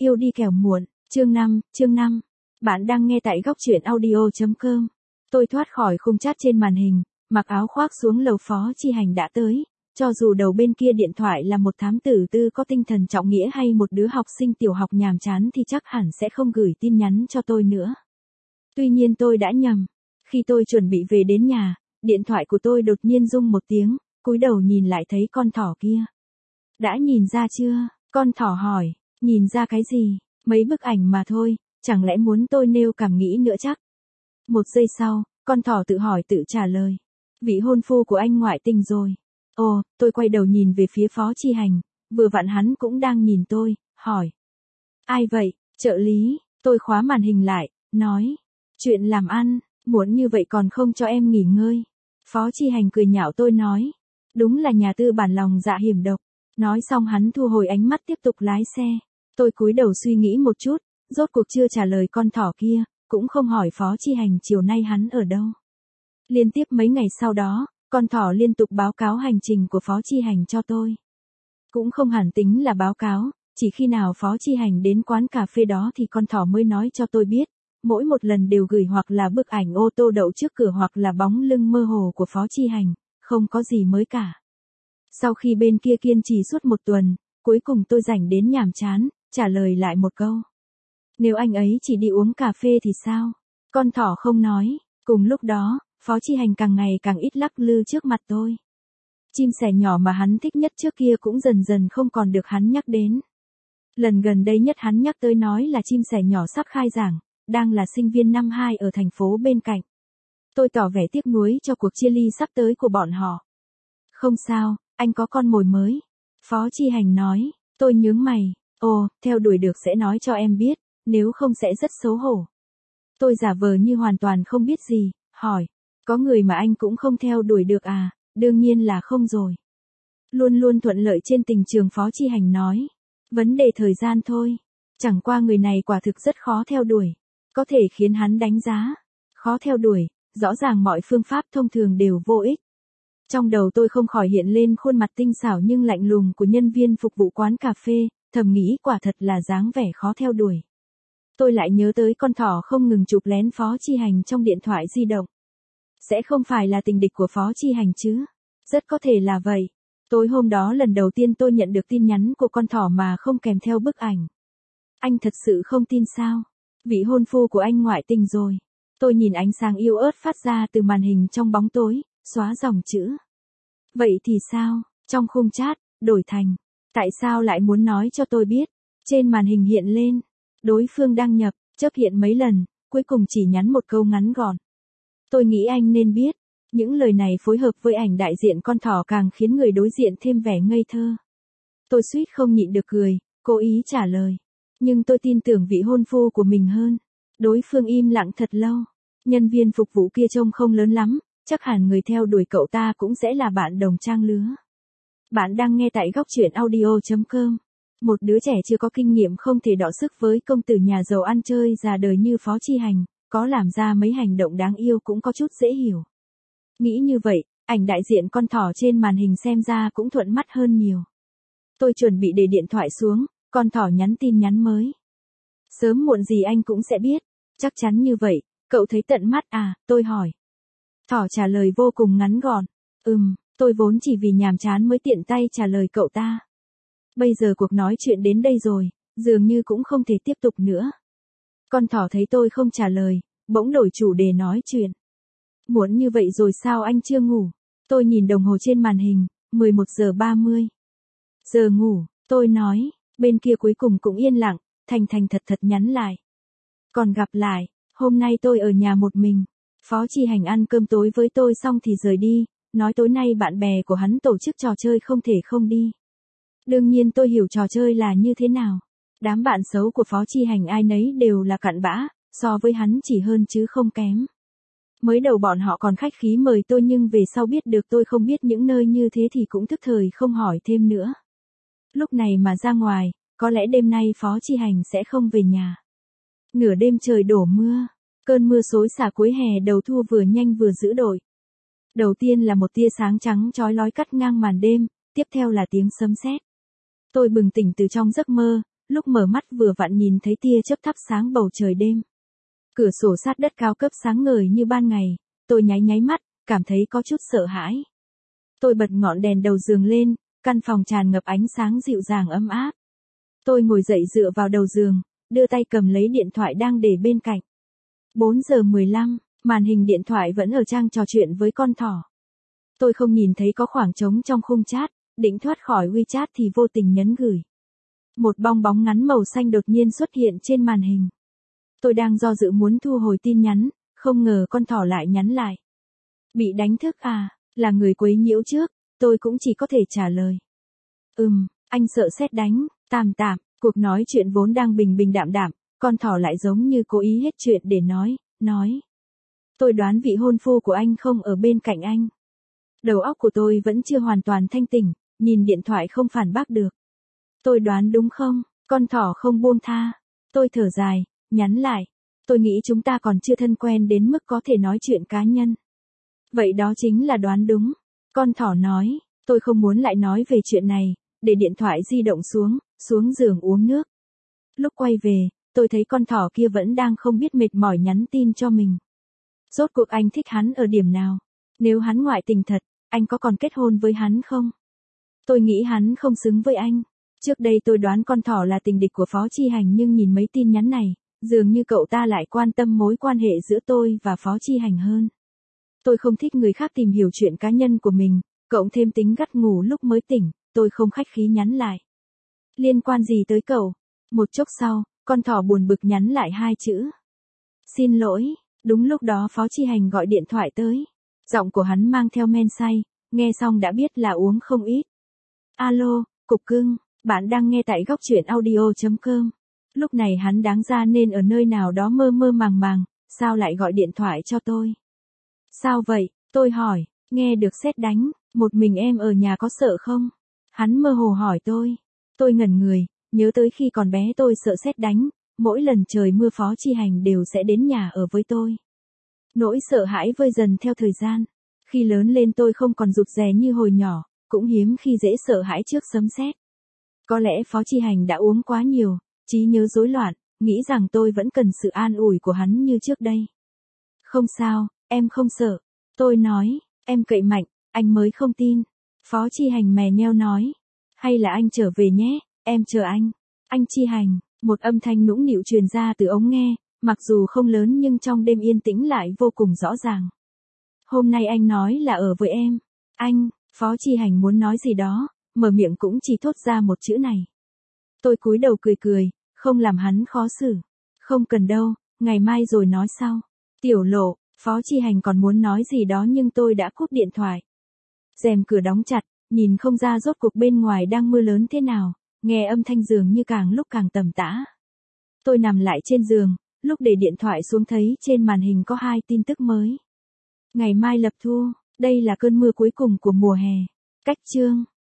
Yêu đi kẻo muộn, chương 5. Bạn đang nghe tại góc truyện audio.com. Tôi thoát khỏi khung chat trên màn hình, mặc áo khoác xuống lầu. Phó Chi Hành đã tới. Cho dù đầu bên kia điện thoại là một thám tử tư có tinh thần trọng nghĩa hay một đứa học sinh tiểu học nhàm chán thì chắc hẳn sẽ không gửi tin nhắn cho tôi nữa. Tuy nhiên tôi đã nhầm. Khi tôi chuẩn bị về đến nhà, điện thoại của tôi đột nhiên rung một tiếng, cúi đầu nhìn lại thấy con thỏ kia. Đã nhìn ra chưa? Con thỏ hỏi. Nhìn ra cái gì? Mấy bức ảnh mà thôi, chẳng lẽ muốn tôi nêu cảm nghĩ nữa chắc? Một giây sau, con thỏ tự hỏi tự trả lời. Vị hôn phu của anh ngoại tình rồi. Ồ, tôi quay đầu nhìn về phía Phó Chi Hành, vừa vặn hắn cũng đang nhìn tôi, hỏi. Ai vậy? Trợ lý. Tôi khóa màn hình lại, nói. Chuyện làm ăn, muốn như vậy còn không cho em nghỉ ngơi. Phó Chi Hành cười nhạo tôi nói. Đúng là nhà tư bản lòng dạ hiểm độc. Nói xong hắn thu hồi ánh mắt tiếp tục lái xe. Tôi cúi đầu suy nghĩ một chút, rốt cuộc chưa trả lời con thỏ kia, cũng không hỏi Phó Chi Hành chiều nay hắn ở đâu. Liên tiếp mấy ngày sau đó, con thỏ liên tục báo cáo hành trình của Phó Chi Hành cho tôi. Cũng không hẳn tính là báo cáo, chỉ khi nào Phó Chi Hành đến quán cà phê đó thì con thỏ mới nói cho tôi biết. Mỗi một lần đều gửi hoặc là bức ảnh ô tô đậu trước cửa hoặc là bóng lưng mơ hồ của Phó Chi Hành, không có gì mới cả. Sau khi bên kia kiên trì suốt một tuần, cuối cùng tôi rảnh đến nhàm chán, trả lời lại một câu. Nếu anh ấy chỉ đi uống cà phê thì sao? Con thỏ không nói. Cùng lúc đó, Phó Chi Hành càng ngày càng ít lắc lư trước mặt tôi. Chim sẻ nhỏ mà hắn thích nhất trước kia cũng dần dần không còn được hắn nhắc đến. Lần gần đây nhất hắn nhắc tới nói là chim sẻ nhỏ sắp khai giảng, đang là sinh viên năm 2 ở thành phố bên cạnh. Tôi tỏ vẻ tiếc nuối cho cuộc chia ly sắp tới của bọn họ. Không sao, anh có con mồi mới. Phó Chi Hành nói. Tôi nhướng mày. Ồ, theo đuổi được sẽ nói cho em biết, nếu không sẽ rất xấu hổ. Tôi giả vờ như hoàn toàn không biết gì, hỏi. Có người mà anh cũng không theo đuổi được à? Đương nhiên là không rồi. Luôn luôn thuận lợi trên tình trường. Phó Chi Hành nói. Vấn đề thời gian thôi. Chẳng qua người này quả thực rất khó theo đuổi. Có thể khiến hắn đánh giá. Khó theo đuổi, rõ ràng mọi phương pháp thông thường đều vô ích. Trong đầu tôi không khỏi hiện lên khuôn mặt tinh xảo nhưng lạnh lùng của nhân viên phục vụ quán cà phê, thầm nghĩ quả thật là dáng vẻ khó theo đuổi. Tôi lại nhớ tới con thỏ không ngừng chụp lén Phó Chi Hành trong điện thoại di động. Sẽ không phải là tình địch của Phó Chi Hành chứ? Rất có thể là vậy. Tối hôm đó lần đầu tiên tôi nhận được tin nhắn của con thỏ mà không kèm theo bức ảnh. Anh thật sự không tin sao? Vị hôn phu của anh ngoại tình rồi. Tôi nhìn ánh sáng yếu ớt phát ra từ màn hình trong bóng tối, xóa dòng chữ. Vậy thì sao? Trong khung chat, đổi thành. Tại sao lại muốn nói cho tôi biết? Trên màn hình hiện lên. Đối phương đăng nhập, chấp hiện mấy lần, cuối cùng chỉ nhắn một câu ngắn gọn. Tôi nghĩ anh nên biết. Những lời này phối hợp với ảnh đại diện con thỏ càng khiến người đối diện thêm vẻ ngây thơ. Tôi suýt không nhịn được cười, cố ý trả lời. Nhưng tôi tin tưởng vị hôn phu của mình hơn. Đối phương im lặng thật lâu. Nhân viên phục vụ kia trông không lớn lắm, chắc hẳn người theo đuổi cậu ta cũng sẽ là bạn đồng trang lứa. Bạn đang nghe tại góc truyện audio.com. Một đứa trẻ chưa có kinh nghiệm không thể đọ sức với công tử nhà giàu ăn chơi già đời như Phó Chi Hành, có làm ra mấy hành động đáng yêu cũng có chút dễ hiểu. Nghĩ như vậy, ảnh đại diện con thỏ trên màn hình xem ra cũng thuận mắt hơn nhiều. Tôi chuẩn bị để điện thoại xuống, con thỏ nhắn tin nhắn mới. Sớm muộn gì anh cũng sẽ biết. Chắc chắn như vậy, cậu thấy tận mắt à? Tôi hỏi. Thỏ trả lời vô cùng ngắn gọn. Tôi vốn chỉ vì nhàm chán mới tiện tay trả lời cậu ta. Bây giờ cuộc nói chuyện đến đây rồi, dường như cũng không thể tiếp tục nữa. Con thỏ thấy tôi không trả lời, bỗng đổi chủ đề nói chuyện. Muộn như vậy rồi sao anh chưa ngủ? Tôi nhìn đồng hồ trên màn hình, 11 giờ 30. Giờ ngủ, tôi nói, bên kia cuối cùng cũng yên lặng, thành thật nhắn lại. Còn gặp lại, hôm nay tôi ở nhà một mình. Phó Chi Hành ăn cơm tối với tôi xong thì rời đi, nói tối nay bạn bè của hắn tổ chức trò chơi không thể không đi. Đương nhiên tôi hiểu trò chơi là như thế nào. Đám bạn xấu của Phó Chi Hành ai nấy đều là cặn bã, so với hắn chỉ hơn chứ không kém. Mới đầu bọn họ còn khách khí mời tôi nhưng về sau biết được tôi không biết những nơi như thế thì cũng thức thời không hỏi thêm nữa. Lúc này mà ra ngoài, có lẽ đêm nay Phó Chi Hành sẽ không về nhà. Nửa đêm trời đổ mưa, cơn mưa xối xả cuối hè đầu thu vừa nhanh vừa dữ dội. Đầu tiên là một tia sáng trắng chói lói cắt ngang màn đêm, tiếp theo là tiếng sấm sét. Tôi bừng tỉnh từ trong giấc mơ, lúc mở mắt vừa vặn nhìn thấy tia chớp thắp sáng bầu trời đêm. Cửa sổ sát đất cao cấp sáng ngời như ban ngày, tôi nháy nháy mắt, cảm thấy có chút sợ hãi. Tôi bật ngọn đèn đầu giường lên, căn phòng tràn ngập ánh sáng dịu dàng ấm áp. Tôi ngồi dậy dựa vào đầu giường, đưa tay cầm lấy điện thoại đang để bên cạnh. 4 giờ 15, màn hình điện thoại vẫn ở trang trò chuyện với con thỏ. Tôi không nhìn thấy có khoảng trống trong khung chat, định thoát khỏi WeChat thì vô tình nhấn gửi. Một bong bóng ngắn màu xanh đột nhiên xuất hiện trên màn hình. Tôi đang do dự muốn thu hồi tin nhắn, không ngờ con thỏ lại nhắn lại. Bị đánh thức à, là người quấy nhiễu trước, tôi cũng chỉ có thể trả lời. Anh sợ sét đánh, tạm, cuộc nói chuyện vốn đang bình bình đạm đạm, con thỏ lại giống như cố ý hết chuyện để nói. Tôi đoán vị hôn phu của anh không ở bên cạnh anh. Đầu óc của tôi vẫn chưa hoàn toàn thanh tỉnh, nhìn điện thoại không phản bác được. Tôi đoán đúng không? Con thỏ không buông tha. Tôi thở dài, nhắn lại. Tôi nghĩ chúng ta còn chưa thân quen đến mức có thể nói chuyện cá nhân. Vậy đó chính là đoán đúng. Con thỏ nói, tôi không muốn lại nói về chuyện này, để điện thoại di động xuống giường uống nước. Lúc quay về, tôi thấy con thỏ kia vẫn đang không biết mệt mỏi nhắn tin cho mình. Rốt cuộc anh thích hắn ở điểm nào? Nếu hắn ngoại tình thật, anh có còn kết hôn với hắn không? Tôi nghĩ hắn không xứng với anh. Trước đây tôi đoán con thỏ là tình địch của Phó Chi Hành nhưng nhìn mấy tin nhắn này, dường như cậu ta lại quan tâm mối quan hệ giữa tôi và Phó Chi Hành hơn. Tôi không thích người khác tìm hiểu chuyện cá nhân của mình, cộng thêm tính gắt ngủ lúc mới tỉnh, tôi không khách khí nhắn lại. Liên quan gì tới cậu? Một chốc sau, con thỏ buồn bực nhắn lại 2 chữ. Xin lỗi, đúng lúc đó Phó Chi Hành gọi điện thoại tới. Giọng của hắn mang theo men say, nghe xong đã biết là uống không ít. Alo, cục cưng, bạn đang nghe tại góc truyện audio.com. Lúc này hắn đáng ra nên ở nơi nào đó mơ mơ màng, sao lại gọi điện thoại cho tôi? Sao vậy? Tôi hỏi, nghe được sét đánh, một mình em ở nhà có sợ không? Hắn mơ hồ hỏi tôi. Tôi ngẩn người, nhớ tới khi còn bé tôi sợ sét đánh, mỗi lần trời mưa Phó Chi Hành đều sẽ đến nhà ở với tôi. Nỗi sợ hãi vơi dần theo thời gian. Khi lớn lên tôi không còn rụt rè như hồi nhỏ, cũng hiếm khi dễ sợ hãi trước sấm sét. Có lẽ Phó Chi Hành đã uống quá nhiều, trí nhớ rối loạn, nghĩ rằng tôi vẫn cần sự an ủi của hắn như trước đây. Không sao, em không sợ. Tôi nói, em cậy mạnh, anh mới không tin. Phó Chi Hành mè nheo nói. Hay là anh trở về nhé, em chờ anh. Anh Chi Hành, một âm thanh nũng nịu truyền ra từ ống nghe, mặc dù không lớn nhưng trong đêm yên tĩnh lại vô cùng rõ ràng. Hôm nay anh nói là ở với em. Anh, Phó Chi Hành muốn nói gì đó, mở miệng cũng chỉ thốt ra một chữ này. Tôi cúi đầu cười, không làm hắn khó xử. Không cần đâu, ngày mai rồi nói sau. Tiểu Lộ, Phó Chi Hành còn muốn nói gì đó nhưng tôi đã cúp điện thoại. Rèm cửa đóng chặt, nhìn không ra rốt cuộc bên ngoài đang mưa lớn thế nào, nghe âm thanh dường như càng lúc càng tầm tã. Tôi nằm lại trên giường, lúc để điện thoại xuống thấy trên màn hình có 2 tin tức mới. Ngày mai lập thu, đây là cơn mưa cuối cùng của mùa hè. Cách chương.